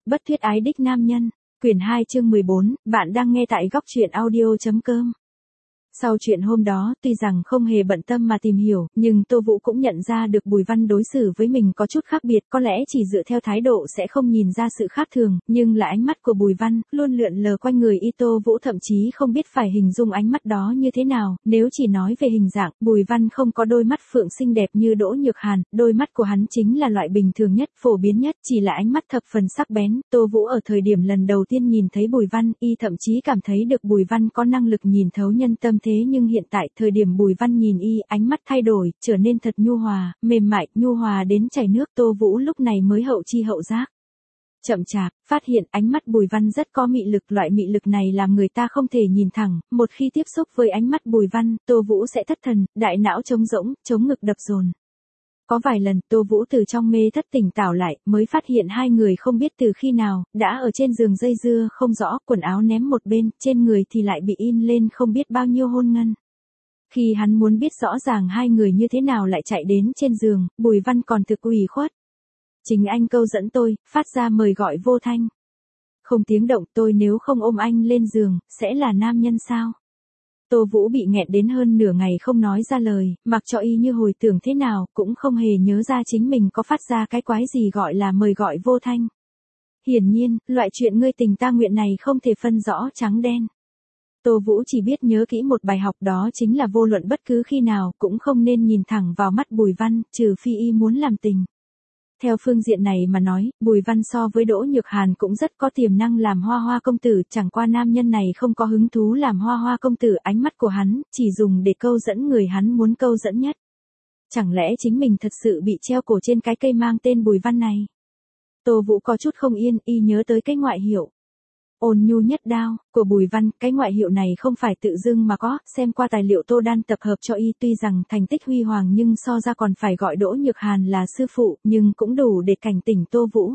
Bất thuyết ái đích nam nhân, quyển 2 chương 14, bạn đang nghe tại góc truyện audio.com. Sau chuyện hôm đó, tuy rằng không hề bận tâm mà tìm hiểu, nhưng Tô Vũ cũng nhận ra được Bùi Văn đối xử với mình có chút khác biệt, có lẽ chỉ dựa theo thái độ sẽ không nhìn ra sự khác thường, nhưng là ánh mắt của Bùi Văn, luôn lượn lờ quanh người y. Tô Vũ thậm chí không biết phải hình dung ánh mắt đó như thế nào, nếu chỉ nói về hình dạng, Bùi Văn không có đôi mắt phượng xinh đẹp như Đỗ Nhược Hàn, đôi mắt của hắn chính là loại bình thường nhất, phổ biến nhất, chỉ là ánh mắt thập phần sắc bén. Tô Vũ ở thời điểm lần đầu tiên nhìn thấy Bùi Văn, y thậm chí cảm thấy được Bùi Văn có năng lực nhìn thấu nhân tâm. Thế nhưng hiện tại, thời điểm Bùi Văn nhìn y, ánh mắt thay đổi, trở nên thật nhu hòa, mềm mại, nhu hòa đến chảy nước. Tô Vũ lúc này mới hậu chi hậu giác, chậm chạp, phát hiện ánh mắt Bùi Văn rất có mị lực, loại mị lực này làm người ta không thể nhìn thẳng, một khi tiếp xúc với ánh mắt Bùi Văn, Tô Vũ sẽ thất thần, đại não trống rỗng, chống ngực đập dồn. Có vài lần, Tô Vũ từ trong mê thất tỉnh tảo lại, mới phát hiện hai người không biết từ khi nào, đã ở trên giường dây dưa không rõ, quần áo ném một bên, trên người thì lại bị in lên không biết bao nhiêu hôn ngân. Khi hắn muốn biết rõ ràng hai người như thế nào lại chạy đến trên giường, Bùi Văn còn thực ủy khuất. Chính anh câu dẫn tôi, phát ra mời gọi vô thanh. Không tiếng động, tôi nếu không ôm anh lên giường, sẽ là nam nhân sao? Tô Vũ bị nghẹn đến hơn nửa ngày không nói ra lời, mặc cho y như hồi tưởng thế nào, cũng không hề nhớ ra chính mình có phát ra cái quái gì gọi là mời gọi vô thanh. Hiển nhiên, loại chuyện ngươi tình ta nguyện này không thể phân rõ trắng đen. Tô Vũ chỉ biết nhớ kỹ một bài học, đó chính là vô luận bất cứ khi nào, cũng không nên nhìn thẳng vào mắt Bùi Văn, trừ phi y muốn làm tình. Theo phương diện này mà nói, Bùi Văn so với Đỗ Nhược Hàn cũng rất có tiềm năng làm hoa hoa công tử, chẳng qua nam nhân này không có hứng thú làm hoa hoa công tử, ánh mắt của hắn, chỉ dùng để câu dẫn người hắn muốn câu dẫn nhất. Chẳng lẽ chính mình thật sự bị treo cổ trên cái cây mang tên Bùi Văn này? Tô Vũ có chút không yên, y nhớ tới cái ngoại hiệu ôn nhu nhất đao của Bùi Văn, cái ngoại hiệu này không phải tự dưng mà có, xem qua tài liệu Tô Đan tập hợp cho y, tuy rằng thành tích huy hoàng nhưng so ra còn phải gọi Đỗ Nhược Hàn là sư phụ, nhưng cũng đủ để cảnh tỉnh Tô Vũ.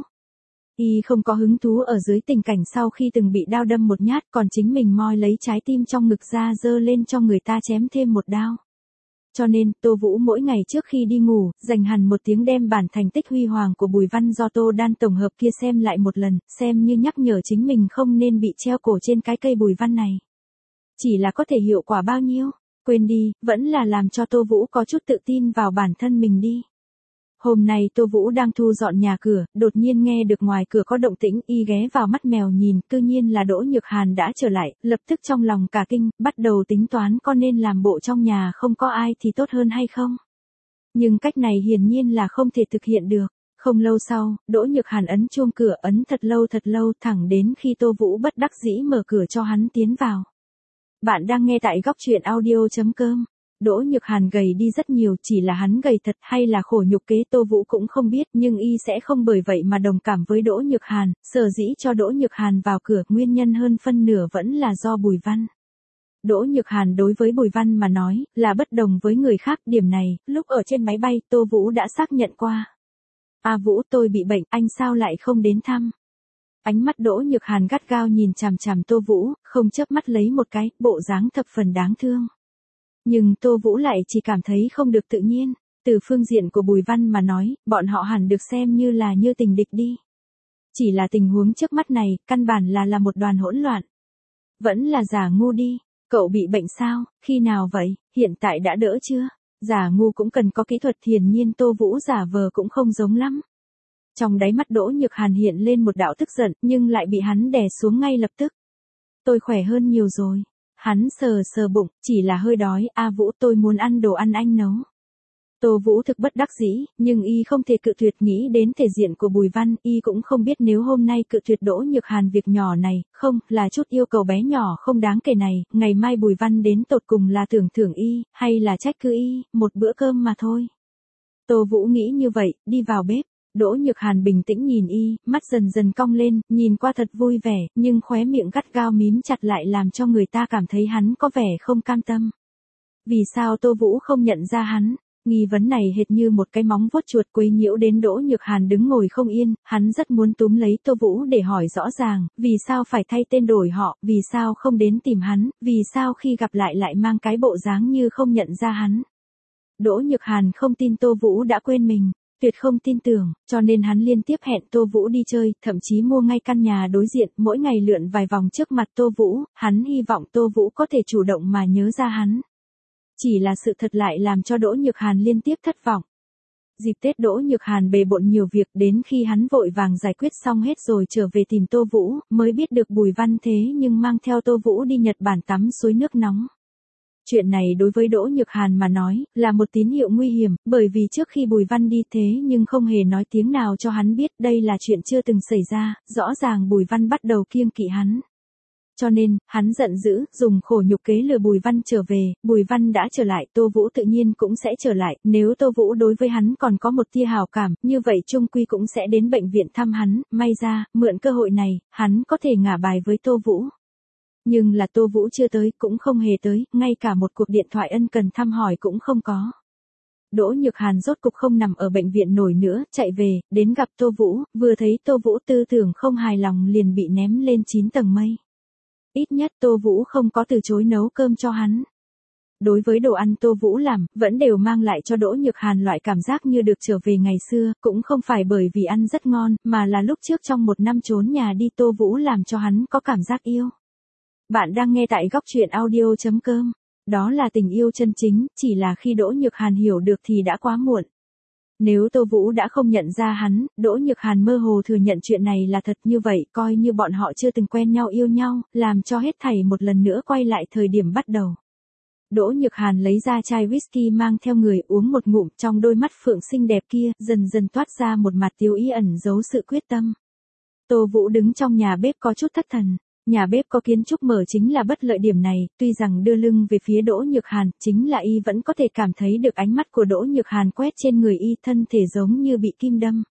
Y không có hứng thú ở dưới tình cảnh sau khi từng bị đao đâm một nhát, còn chính mình moi lấy trái tim trong ngực ra giơ lên cho người ta chém thêm một đao. Cho nên, Tô Vũ mỗi ngày trước khi đi ngủ, dành hẳn một tiếng đem bản thành tích huy hoàng của Bùi Văn do Tô Đan tổng hợp kia xem lại một lần, xem như nhắc nhở chính mình không nên bị treo cổ trên cái cây Bùi Văn này. Chỉ là có thể hiệu quả bao nhiêu? Quên đi, vẫn là làm cho Tô Vũ có chút tự tin vào bản thân mình đi. Hôm nay Tô Vũ đang thu dọn nhà cửa, đột nhiên nghe được ngoài cửa có động tĩnh, y ghé vào mắt mèo nhìn, cư nhiên là Đỗ Nhược Hàn đã trở lại, lập tức trong lòng cả kinh, bắt đầu tính toán có nên làm bộ trong nhà không có ai thì tốt hơn hay không. Nhưng cách này hiển nhiên là không thể thực hiện được. Không lâu sau, Đỗ Nhược Hàn ấn chuông cửa, ấn thật lâu, thẳng đến khi Tô Vũ bất đắc dĩ mở cửa cho hắn tiến vào. Bạn đang nghe tại góc truyện audio.com. Đỗ Nhược Hàn gầy đi rất nhiều, chỉ là hắn gầy thật hay là khổ nhục kế Tô Vũ cũng không biết, nhưng y sẽ không bởi vậy mà đồng cảm với Đỗ Nhược Hàn, sở dĩ cho Đỗ Nhược Hàn vào cửa, nguyên nhân hơn phân nửa vẫn là do Bùi Văn. Đỗ Nhược Hàn đối với Bùi Văn mà nói, là bất đồng với người khác, điểm này, lúc ở trên máy bay, Tô Vũ đã xác nhận qua. À Vũ, tôi bị bệnh, anh sao lại không đến thăm? Ánh mắt Đỗ Nhược Hàn gắt gao nhìn chằm chằm Tô Vũ, không chớp mắt lấy một cái, bộ dáng thập phần đáng thương. Nhưng Tô Vũ lại chỉ cảm thấy không được tự nhiên, từ phương diện của Bùi Văn mà nói, bọn họ hẳn được xem như là như tình địch đi. Chỉ là tình huống trước mắt này, căn bản là một đoàn hỗn loạn. Vẫn là giả ngu đi, cậu bị bệnh sao, khi nào vậy, hiện tại đã đỡ chưa? Giả ngu cũng cần có kỹ thuật, hiển nhiên Tô Vũ giả vờ cũng không giống lắm. Trong đáy mắt Đỗ Nhược Hàn hiện lên một đạo tức giận, nhưng lại bị hắn đè xuống ngay lập tức. Tôi khỏe hơn nhiều rồi. Hắn sờ bụng, chỉ là hơi đói, a Vũ tôi muốn ăn đồ ăn anh nấu. Tô Vũ thực bất đắc dĩ, nhưng y không thể cự tuyệt, nghĩ đến thể diện của Bùi Văn, y cũng không biết nếu hôm nay cự tuyệt Đỗ Nhược Hàn việc nhỏ này, không, là chút yêu cầu bé nhỏ không đáng kể này, ngày mai Bùi Văn đến tột cùng là tưởng thưởng y, hay là trách cứ y, một bữa cơm mà thôi. Tô Vũ nghĩ như vậy, đi vào bếp. Đỗ Nhược Hàn bình tĩnh nhìn y, mắt dần dần cong lên, nhìn qua thật vui vẻ, nhưng khóe miệng gắt gao mím chặt lại làm cho người ta cảm thấy hắn có vẻ không cam tâm. Vì sao Tô Vũ không nhận ra hắn? Nghi vấn này hệt như một cái móng vuốt chuột quấy nhiễu đến Đỗ Nhược Hàn đứng ngồi không yên, hắn rất muốn túm lấy Tô Vũ để hỏi rõ ràng, vì sao phải thay tên đổi họ, vì sao không đến tìm hắn, vì sao khi gặp lại mang cái bộ dáng như không nhận ra hắn. Đỗ Nhược Hàn không tin Tô Vũ đã quên mình. Tuyệt không tin tưởng, cho nên hắn liên tiếp hẹn Tô Vũ đi chơi, thậm chí mua ngay căn nhà đối diện, mỗi ngày lượn vài vòng trước mặt Tô Vũ, hắn hy vọng Tô Vũ có thể chủ động mà nhớ ra hắn. Chỉ là sự thật lại làm cho Đỗ Nhược Hàn liên tiếp thất vọng. Dịp Tết Đỗ Nhược Hàn bề bộn nhiều việc, đến khi hắn vội vàng giải quyết xong hết rồi trở về tìm Tô Vũ, mới biết được Bùi Văn thế nhưng mang theo Tô Vũ đi Nhật Bản tắm suối nước nóng. Chuyện này đối với Đỗ Nhược Hàn mà nói, là một tín hiệu nguy hiểm, bởi vì trước khi Bùi Văn đi thế nhưng không hề nói tiếng nào cho hắn biết đây là chuyện chưa từng xảy ra, rõ ràng Bùi Văn bắt đầu kiêng kỵ hắn. Cho nên, hắn giận dữ, dùng khổ nhục kế lừa Bùi Văn trở về, Bùi Văn đã trở lại, Tô Vũ tự nhiên cũng sẽ trở lại, nếu Tô Vũ đối với hắn còn có một tia hảo cảm, như vậy chung quy cũng sẽ đến bệnh viện thăm hắn, may ra, mượn cơ hội này, hắn có thể ngả bài với Tô Vũ. Nhưng là Tô Vũ chưa tới, cũng không hề tới, ngay cả một cuộc điện thoại ân cần thăm hỏi cũng không có. Đỗ Nhược Hàn rốt cục không nằm ở bệnh viện nổi nữa, chạy về, đến gặp Tô Vũ, vừa thấy Tô Vũ tư tưởng không hài lòng liền bị ném lên 9 tầng mây. Ít nhất Tô Vũ không có từ chối nấu cơm cho hắn. Đối với đồ ăn Tô Vũ làm, vẫn đều mang lại cho Đỗ Nhược Hàn loại cảm giác như được trở về ngày xưa, cũng không phải bởi vì ăn rất ngon, mà là lúc trước trong một năm trốn nhà đi Tô Vũ làm cho hắn có cảm giác yêu. Bạn đang nghe tại góc truyện audio.com. Đó là tình yêu chân chính, chỉ là khi Đỗ Nhược Hàn hiểu được thì đã quá muộn. Nếu Tô Vũ đã không nhận ra hắn, Đỗ Nhược Hàn mơ hồ thừa nhận chuyện này là thật, như vậy, coi như bọn họ chưa từng quen nhau yêu nhau, làm cho hết thảy một lần nữa quay lại thời điểm bắt đầu. Đỗ Nhược Hàn lấy ra chai whisky mang theo người, uống một ngụm, trong đôi mắt phượng xinh đẹp kia, dần dần toát ra một mặt tiêu ý ẩn giấu sự quyết tâm. Tô Vũ đứng trong nhà bếp có chút thất thần. Nhà bếp có kiến trúc mở chính là bất lợi điểm này, tuy rằng đưa lưng về phía Đỗ Nhược Hàn, chính là y vẫn có thể cảm thấy được ánh mắt của Đỗ Nhược Hàn quét trên người y, thân thể giống như bị kim đâm.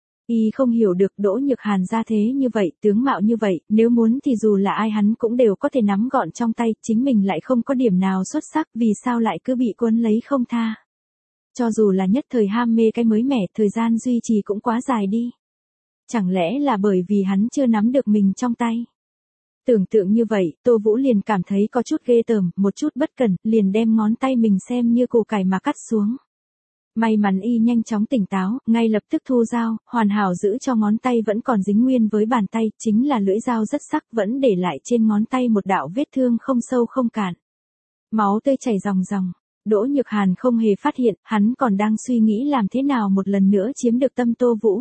Y không hiểu được Đỗ Nhược Hàn ra thế như vậy, tướng mạo như vậy, nếu muốn thì dù là ai hắn cũng đều có thể nắm gọn trong tay, chính mình lại không có điểm nào xuất sắc, vì sao lại cứ bị cuốn lấy không tha. Cho dù là nhất thời ham mê cái mới mẻ, thời gian duy trì cũng quá dài đi. Chẳng lẽ là bởi vì hắn chưa nắm được mình trong tay. Tưởng tượng như vậy, Tô Vũ liền cảm thấy có chút ghê tởm, một chút bất cẩn, liền đem ngón tay mình xem như củ cải mà cắt xuống. May mắn y nhanh chóng tỉnh táo, ngay lập tức thu dao, hoàn hảo giữ cho ngón tay vẫn còn dính nguyên với bàn tay, chính là lưỡi dao rất sắc vẫn để lại trên ngón tay một đạo vết thương không sâu không cạn. Máu tươi chảy ròng ròng. Đỗ Nhược Hàn không hề phát hiện, hắn còn đang suy nghĩ làm thế nào một lần nữa chiếm được tâm Tô Vũ.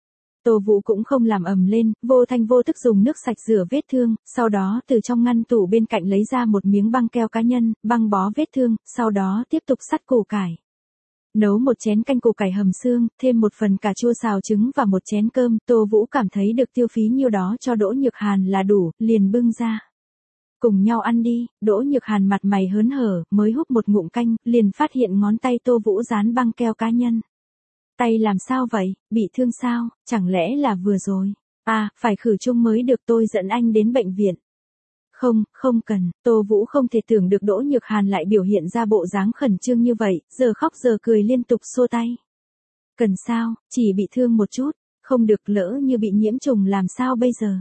Tô Vũ cũng không làm ầm lên, vô thanh vô tức dùng nước sạch rửa vết thương, sau đó từ trong ngăn tủ bên cạnh lấy ra một miếng băng keo cá nhân, băng bó vết thương, sau đó tiếp tục sắt củ cải. Nấu một chén canh củ cải hầm xương, thêm một phần cà chua xào trứng và một chén cơm, Tô Vũ cảm thấy được tiêu phí nhiêu đó cho Đỗ Nhược Hàn là đủ, liền bưng ra. Cùng nhau ăn đi, Đỗ Nhược Hàn mặt mày hớn hở, mới húp một ngụm canh, liền phát hiện ngón tay Tô Vũ dán băng keo cá nhân. Tay làm sao vậy, bị thương sao, chẳng lẽ là vừa rồi? À, phải khử trùng mới được, tôi dẫn anh đến bệnh viện. Không, không cần, Tô Vũ không thể tưởng được Đỗ Nhược Hàn lại biểu hiện ra bộ dáng khẩn trương như vậy, giờ khóc giờ cười liên tục xua tay. Cần sao, chỉ bị thương một chút, không được, lỡ như bị nhiễm trùng làm sao bây giờ?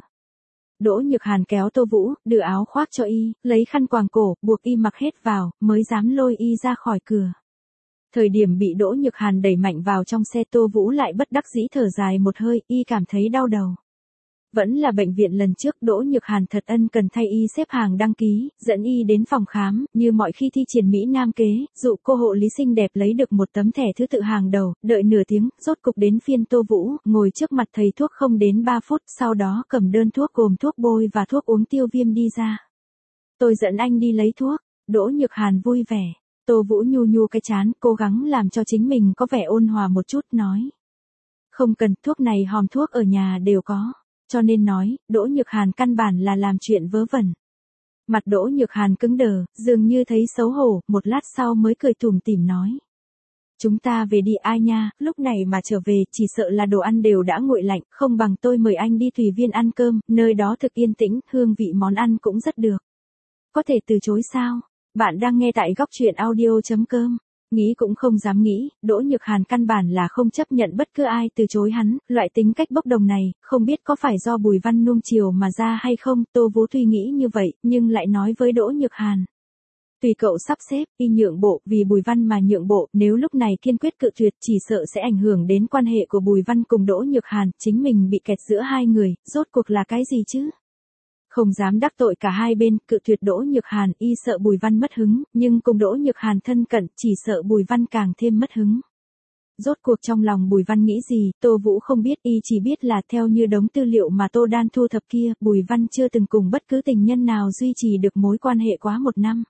Đỗ Nhược Hàn kéo Tô Vũ, đưa áo khoác cho y, lấy khăn quàng cổ, buộc y mặc hết vào, mới dám lôi y ra khỏi cửa. Thời điểm bị Đỗ Nhược Hàn đẩy mạnh vào trong xe, Tô Vũ lại bất đắc dĩ thở dài một hơi, y cảm thấy đau đầu. Vẫn là bệnh viện lần trước, Đỗ Nhược Hàn thật ân cần thay y xếp hàng đăng ký, dẫn y đến phòng khám, như mọi khi thi triển Mỹ Nam kế, dụ cô hộ lý xinh đẹp lấy được một tấm thẻ thứ tự hàng đầu, đợi nửa tiếng, rốt cục đến phiên Tô Vũ, ngồi trước mặt thầy thuốc không đến 3 phút, sau đó cầm đơn thuốc gồm thuốc bôi và thuốc uống tiêu viêm đi ra. Tôi dẫn anh đi lấy thuốc, Đỗ Nhược Hàn vui vẻ. Tô Vũ nhu nhu cái trán, cố gắng làm cho chính mình có vẻ ôn hòa một chút, nói. Không cần, thuốc này hòm thuốc ở nhà đều có. Cho nên nói, Đỗ Nhược Hàn căn bản là làm chuyện vớ vẩn. Mặt Đỗ Nhược Hàn cứng đờ, dường như thấy xấu hổ, một lát sau mới cười tủm tỉm nói. Chúng ta về đi ai nha, lúc này mà trở về, chỉ sợ là đồ ăn đều đã nguội lạnh, không bằng tôi mời anh đi Thủy Viên ăn cơm, nơi đó thực yên tĩnh, hương vị món ăn cũng rất được. Có thể từ chối sao? Bạn đang nghe tại góc truyện audio.com. Nghĩ cũng không dám nghĩ, Đỗ Nhược Hàn căn bản là không chấp nhận bất cứ ai từ chối hắn, loại tính cách bốc đồng này, không biết có phải do Bùi Văn nuông chiều mà ra hay không, Tô Vũ tuy nghĩ như vậy, nhưng lại nói với Đỗ Nhược Hàn. Tùy cậu sắp xếp, y nhượng bộ, vì Bùi Văn mà nhượng bộ, nếu lúc này kiên quyết cự tuyệt chỉ sợ sẽ ảnh hưởng đến quan hệ của Bùi Văn cùng Đỗ Nhược Hàn, chính mình bị kẹt giữa hai người, rốt cuộc là cái gì chứ? Không dám đắc tội cả hai bên, cự tuyệt Đỗ Nhược Hàn, y sợ Bùi Văn mất hứng, nhưng cùng Đỗ Nhược Hàn thân cận, chỉ sợ Bùi Văn càng thêm mất hứng. Rốt cuộc trong lòng Bùi Văn nghĩ gì, Tô Vũ không biết, y chỉ biết là theo như đống tư liệu mà Tô Đan thu thập kia, Bùi Văn chưa từng cùng bất cứ tình nhân nào duy trì được mối quan hệ quá 1 năm.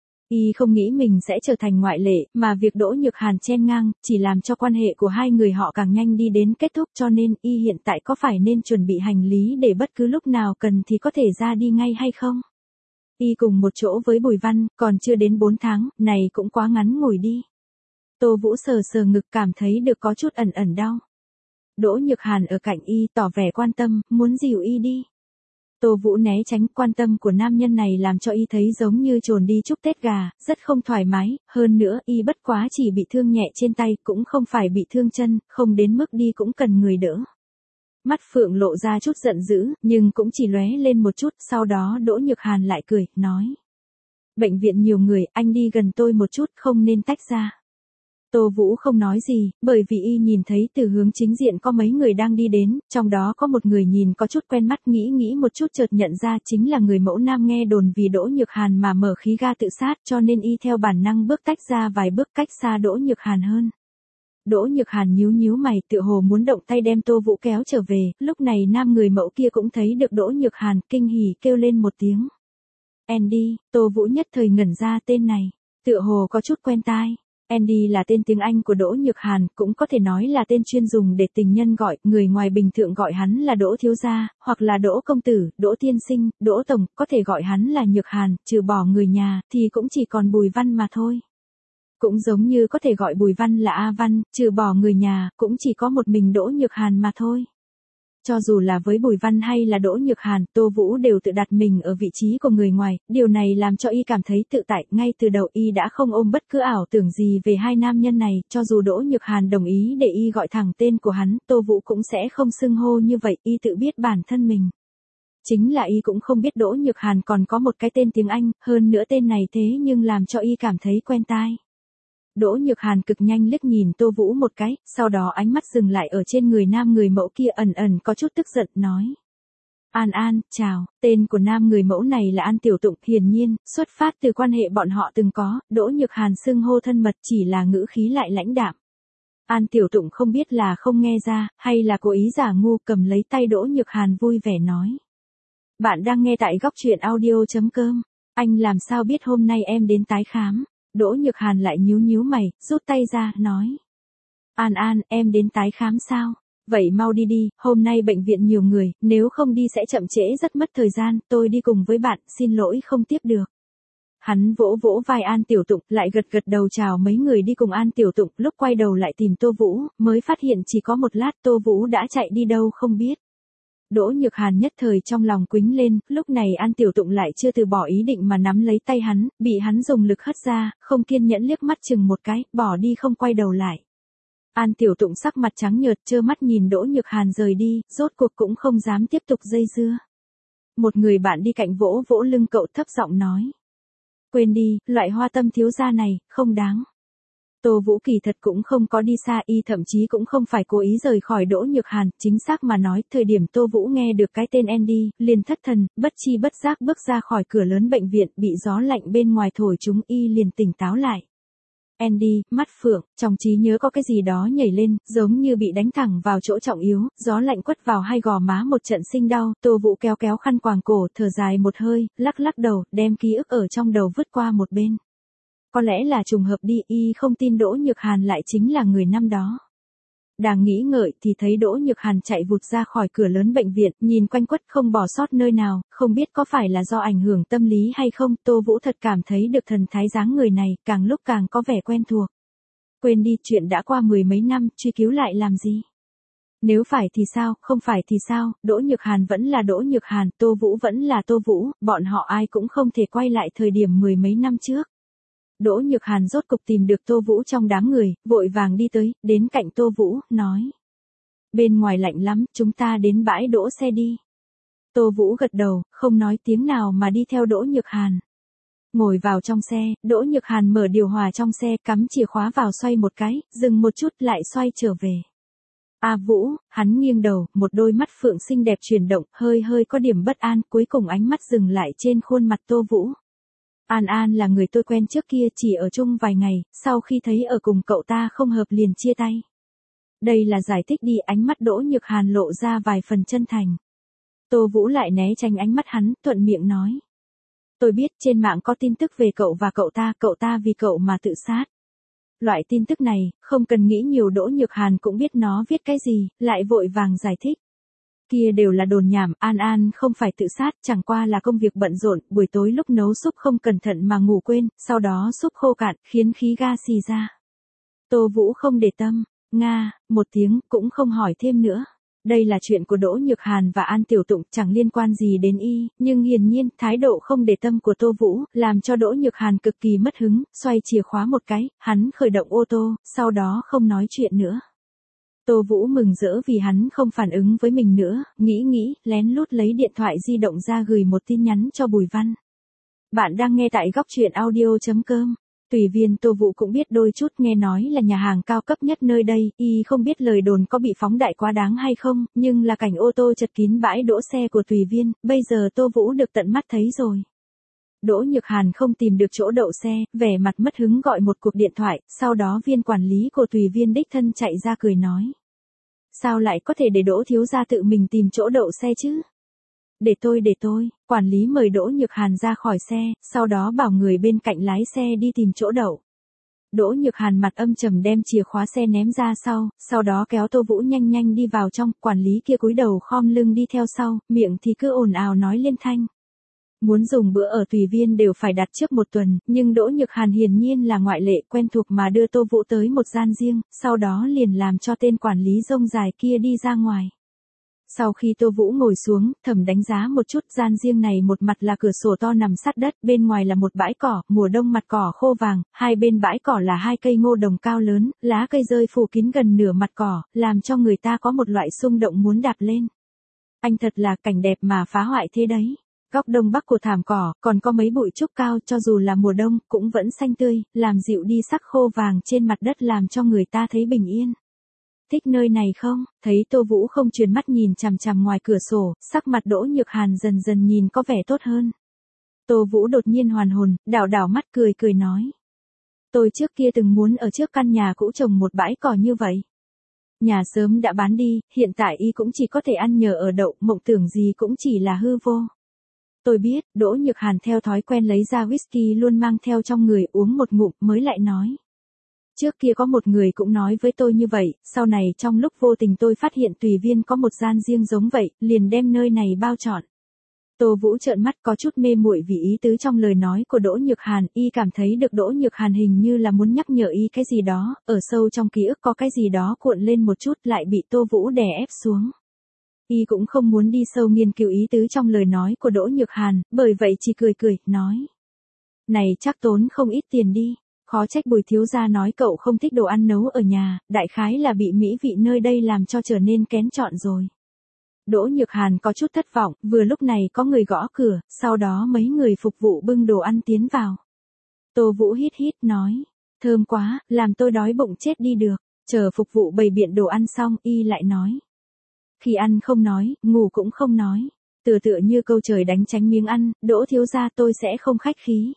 Y không nghĩ mình sẽ trở thành ngoại lệ, mà việc Đỗ Nhược Hàn chen ngang, chỉ làm cho quan hệ của hai người họ càng nhanh đi đến kết thúc, cho nên y hiện tại có phải nên chuẩn bị hành lý để bất cứ lúc nào cần thì có thể ra đi ngay hay không? Y cùng một chỗ với Bùi Văn, còn chưa đến 4 tháng, này cũng quá ngắn ngủi đi. Tô Vũ sờ sờ ngực cảm thấy được có chút ẩn ẩn đau. Đỗ Nhược Hàn ở cạnh y tỏ vẻ quan tâm, muốn dìu y đi. Tô Vũ né tránh, quan tâm của nam nhân này làm cho y thấy giống như trồn đi chúc Tết gà, rất không thoải mái, hơn nữa y bất quá chỉ bị thương nhẹ trên tay, cũng không phải bị thương chân, không đến mức đi cũng cần người đỡ. Mắt Phượng lộ ra chút giận dữ, nhưng cũng chỉ lóe lên một chút, sau đó Đỗ Nhược Hàn lại cười, nói. Bệnh viện nhiều người, anh đi gần tôi một chút, không nên tách ra. Tô Vũ không nói gì, bởi vì y nhìn thấy từ hướng chính diện có mấy người đang đi đến, trong đó có một người nhìn có chút quen mắt, nghĩ một chút chợt nhận ra chính là người mẫu nam nghe đồn vì Đỗ Nhược Hàn mà mở khí ga tự sát, cho nên y theo bản năng bước tách ra vài bước cách xa Đỗ Nhược Hàn hơn. Đỗ Nhược Hàn nhíu mày, tựa hồ muốn động tay đem Tô Vũ kéo trở về, lúc này nam người mẫu kia cũng thấy được Đỗ Nhược Hàn, kinh hỉ kêu lên một tiếng. Andy, Tô Vũ nhất thời ngẩn ra tên này, tựa hồ có chút quen tai. Andy là tên tiếng Anh của Đỗ Nhược Hàn, cũng có thể nói là tên chuyên dùng để tình nhân gọi, người ngoài bình thường gọi hắn là Đỗ thiếu gia, hoặc là Đỗ công tử, Đỗ tiên sinh, Đỗ tổng, có thể gọi hắn là Nhược Hàn, trừ bỏ người nhà, thì cũng chỉ còn Bùi Văn mà thôi. Cũng giống như có thể gọi Bùi Văn là A Văn, trừ bỏ người nhà, cũng chỉ có một mình Đỗ Nhược Hàn mà thôi. Cho dù là với Bùi Văn hay là Đỗ Nhược Hàn, Tô Vũ đều tự đặt mình ở vị trí của người ngoài, điều này làm cho y cảm thấy tự tại, ngay từ đầu y đã không ôm bất cứ ảo tưởng gì về hai nam nhân này, cho dù Đỗ Nhược Hàn đồng ý để y gọi thẳng tên của hắn, Tô Vũ cũng sẽ không xưng hô như vậy, y tự biết bản thân mình. Chính là y cũng không biết Đỗ Nhược Hàn còn có một cái tên tiếng Anh, hơn nữa tên này thế nhưng làm cho y cảm thấy quen tai. Đỗ Nhược Hàn cực nhanh liếc nhìn Tô Vũ một cái, sau đó ánh mắt dừng lại ở trên người nam người mẫu kia, ẩn có chút tức giận, nói. An, chào, tên của nam người mẫu này là An Tiểu Tụng, hiển nhiên, xuất phát từ quan hệ bọn họ từng có, Đỗ Nhược Hàn xưng hô thân mật chỉ là ngữ khí lại lãnh đạm. An Tiểu Tụng không biết là không nghe ra, hay là cố ý giả ngu, cầm lấy tay Đỗ Nhược Hàn vui vẻ nói. Bạn đang nghe tại góc truyện audio.com, anh làm sao biết hôm nay em đến tái khám? Đỗ Nhược Hàn lại nhíu mày, rút tay ra, nói. An, em đến tái khám sao? Vậy mau đi, hôm nay bệnh viện nhiều người, nếu không đi sẽ chậm trễ rất mất thời gian, tôi đi cùng với bạn, xin lỗi không tiếp được. Hắn vỗ vai An Tiểu Tụng, lại gật đầu chào mấy người đi cùng An Tiểu Tụng, lúc quay đầu lại tìm Tô Vũ, mới phát hiện chỉ có một lát Tô Vũ đã chạy đi đâu không biết. Đỗ Nhược Hàn nhất thời trong lòng quĩnh lên, lúc này An Tiểu Tụng lại chưa từ bỏ ý định mà nắm lấy tay hắn, bị hắn dùng lực hất ra, không kiên nhẫn liếc mắt chừng một cái, bỏ đi không quay đầu lại. An Tiểu Tụng sắc mặt trắng nhợt trơ mắt nhìn Đỗ Nhược Hàn rời đi, rốt cuộc cũng không dám tiếp tục dây dưa. Một người bạn đi cạnh vỗ lưng cậu thấp giọng nói. Quên đi, loại hoa tâm thiếu gia này, không đáng. Tô Vũ kỳ thật cũng không có đi xa, y thậm chí cũng không phải cố ý rời khỏi Đỗ Nhược Hàn, chính xác mà nói, thời điểm Tô Vũ nghe được cái tên Andy, liền thất thần, bất chi bất giác bước ra khỏi cửa lớn bệnh viện, bị gió lạnh bên ngoài thổi chúng y liền tỉnh táo lại. Andy, mắt Phượng, trong trí nhớ có cái gì đó nhảy lên, giống như bị đánh thẳng vào chỗ trọng yếu, gió lạnh quất vào hai gò má một trận sinh đau, Tô Vũ kéo khăn quàng cổ, thở dài một hơi, lắc đầu, đem ký ức ở trong đầu vứt qua một bên. Có lẽ là trùng hợp đi, y không tin Đỗ Nhược Hàn lại chính là người năm đó. Đang nghĩ ngợi thì thấy Đỗ Nhược Hàn chạy vụt ra khỏi cửa lớn bệnh viện, nhìn quanh quất không bỏ sót nơi nào, không biết có phải là do ảnh hưởng tâm lý hay không, Tô Vũ thật cảm thấy được thần thái dáng người này, càng lúc càng có vẻ quen thuộc. Quên đi, chuyện đã qua 10 mấy năm, truy cứu lại làm gì? Nếu phải thì sao, không phải thì sao, Đỗ Nhược Hàn vẫn là Đỗ Nhược Hàn, Tô Vũ vẫn là Tô Vũ, bọn họ ai cũng không thể quay lại thời điểm 10 mấy năm trước. Đỗ Nhược Hàn rốt cục tìm được Tô Vũ trong đám người, vội vàng đi tới, đến cạnh Tô Vũ, nói. Bên ngoài lạnh lắm, chúng ta đến bãi đỗ xe đi. Tô Vũ gật đầu, không nói tiếng nào mà đi theo Đỗ Nhược Hàn. Ngồi vào trong xe, Đỗ Nhược Hàn mở điều hòa trong xe, cắm chìa khóa vào xoay một cái, dừng một chút lại xoay trở về. A Vũ, hắn nghiêng đầu, một đôi mắt phượng xinh đẹp chuyển động, hơi hơi có điểm bất an, cuối cùng ánh mắt dừng lại trên khuôn mặt Tô Vũ. An An là người tôi quen trước kia, chỉ ở chung vài ngày, sau khi thấy ở cùng cậu ta không hợp liền chia tay. Đây là giải thích đi, ánh mắt Đỗ Nhược Hàn lộ ra vài phần chân thành. Tô Vũ lại né tránh ánh mắt hắn, thuận miệng nói. Tôi biết trên mạng có tin tức về cậu và cậu ta vì cậu mà tự sát. Loại tin tức này, không cần nghĩ nhiều, Đỗ Nhược Hàn cũng biết nó viết cái gì, lại vội vàng giải thích. Kia đều là đồn nhảm, An An không phải tự sát, chẳng qua là công việc bận rộn, buổi tối lúc nấu súp không cẩn thận mà ngủ quên, sau đó súp khô cạn, khiến khí ga xì ra. Tô Vũ không để tâm, nga, một tiếng, cũng không hỏi thêm nữa. Đây là chuyện của Đỗ Nhược Hàn và An Tiểu Tụng, chẳng liên quan gì đến y, nhưng hiển nhiên, thái độ không để tâm của Tô Vũ, làm cho Đỗ Nhược Hàn cực kỳ mất hứng, xoay chìa khóa một cái, hắn khởi động ô tô, sau đó không nói chuyện nữa. Tô Vũ mừng rỡ vì hắn không phản ứng với mình nữa, nghĩ, lén lút lấy điện thoại di động ra gửi một tin nhắn cho Bùi Văn. Bạn đang nghe tại góc truyện audio.com. Tùy Viên Tô Vũ cũng biết đôi chút, nghe nói là nhà hàng cao cấp nhất nơi đây, y không biết lời đồn có bị phóng đại quá đáng hay không, nhưng là cảnh ô tô chật kín bãi đỗ xe của Tùy Viên, bây giờ Tô Vũ được tận mắt thấy rồi. Đỗ Nhược Hàn không tìm được chỗ đậu xe, vẻ mặt mất hứng gọi một cuộc điện thoại, sau đó viên quản lý của Tùy Viên đích thân chạy ra cười nói. Sao lại có thể để Đỗ thiếu gia tự mình tìm chỗ đậu xe chứ? Để tôi, quản lý mời Đỗ Nhược Hàn ra khỏi xe, sau đó bảo người bên cạnh lái xe đi tìm chỗ đậu. Đỗ Nhược Hàn mặt âm trầm đem chìa khóa xe ném ra sau đó kéo Tô Vũ nhanh đi vào trong, quản lý kia cúi đầu khom lưng đi theo sau, miệng thì cứ ồn ào nói liên thanh. Muốn dùng bữa ở Tùy Viên đều phải đặt trước một tuần, nhưng Đỗ Nhược Hàn hiển nhiên là ngoại lệ, quen thuộc mà đưa Tô Vũ tới một gian riêng, sau đó liền làm cho tên quản lý rông dài kia đi ra ngoài. Sau khi Tô Vũ ngồi xuống, thầm đánh giá một chút, gian riêng này một mặt là cửa sổ to nằm sát đất, bên ngoài là một bãi cỏ, mùa đông mặt cỏ khô vàng, hai bên bãi cỏ là hai cây ngô đồng cao lớn, lá cây rơi phủ kín gần nửa mặt cỏ, làm cho người ta có một loại xung động muốn đạp lên. Anh thật là cảnh đẹp mà phá hoại thế đấy. Góc đông bắc của thảm cỏ, còn có mấy bụi trúc cao, cho dù là mùa đông, cũng vẫn xanh tươi, làm dịu đi sắc khô vàng trên mặt đất, làm cho người ta thấy bình yên. Thích nơi này không? Thấy Tô Vũ không chuyển mắt nhìn chằm chằm ngoài cửa sổ, sắc mặt Đỗ Nhược Hàn dần dần nhìn có vẻ tốt hơn. Tô Vũ đột nhiên hoàn hồn, đảo mắt cười nói. Tôi trước kia từng muốn ở trước căn nhà cũ trồng một bãi cỏ như vậy. Nhà sớm đã bán đi, hiện tại y cũng chỉ có thể ăn nhờ ở đậu, mộng tưởng gì cũng chỉ là hư vô. Tôi biết, Đỗ Nhược Hàn theo thói quen lấy ra whisky luôn mang theo trong người, uống một ngụm mới lại nói. Trước kia có một người cũng nói với tôi như vậy, sau này trong lúc vô tình tôi phát hiện Tùy Viên có một gian riêng giống vậy, liền đem nơi này bao trọn. Tô Vũ trợn mắt có chút mê muội vì ý tứ trong lời nói của Đỗ Nhược Hàn, y cảm thấy được Đỗ Nhược Hàn hình như là muốn nhắc nhở y cái gì đó, ở sâu trong ký ức có cái gì đó cuộn lên một chút lại bị Tô Vũ đè ép xuống. Y cũng không muốn đi sâu nghiên cứu ý tứ trong lời nói của Đỗ Nhược Hàn, bởi vậy chỉ cười, nói. Này chắc tốn không ít tiền đi. Khó trách Bùi thiếu gia nói cậu không thích đồ ăn nấu ở nhà, đại khái là bị mỹ vị nơi đây làm cho trở nên kén chọn rồi. Đỗ Nhược Hàn có chút thất vọng, vừa lúc này có người gõ cửa, sau đó mấy người phục vụ bưng đồ ăn tiến vào. Tô Vũ hít nói, thơm quá, làm tôi đói bụng chết đi được, chờ phục vụ bày biện đồ ăn xong, y lại nói. Khi ăn không nói, ngủ cũng không nói, tựa như câu trời đánh tránh miếng ăn, Đỗ thiếu gia tôi sẽ không khách khí.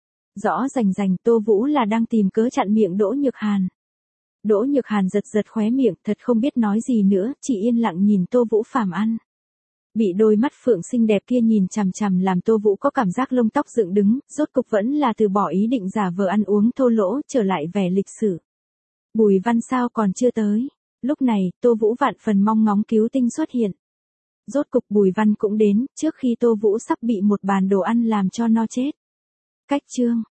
Rõ rành Tô Vũ là đang tìm cớ chặn miệng Đỗ Nhược Hàn. Đỗ Nhược Hàn giật khóe miệng, thật không biết nói gì nữa, chỉ yên lặng nhìn Tô Vũ phàm ăn. Bị đôi mắt phượng xinh đẹp kia nhìn chằm làm Tô Vũ có cảm giác lông tóc dựng đứng, rốt cục vẫn là từ bỏ ý định giả vờ ăn uống thô lỗ, trở lại vẻ lịch sử. Bùi Văn sao còn chưa tới? Lúc này, Tô Vũ vạn phần mong ngóng cứu tinh xuất hiện. Rốt cục Bùi Văn cũng đến, trước khi Tô Vũ sắp bị một bàn đồ ăn làm cho no chết. Cách chương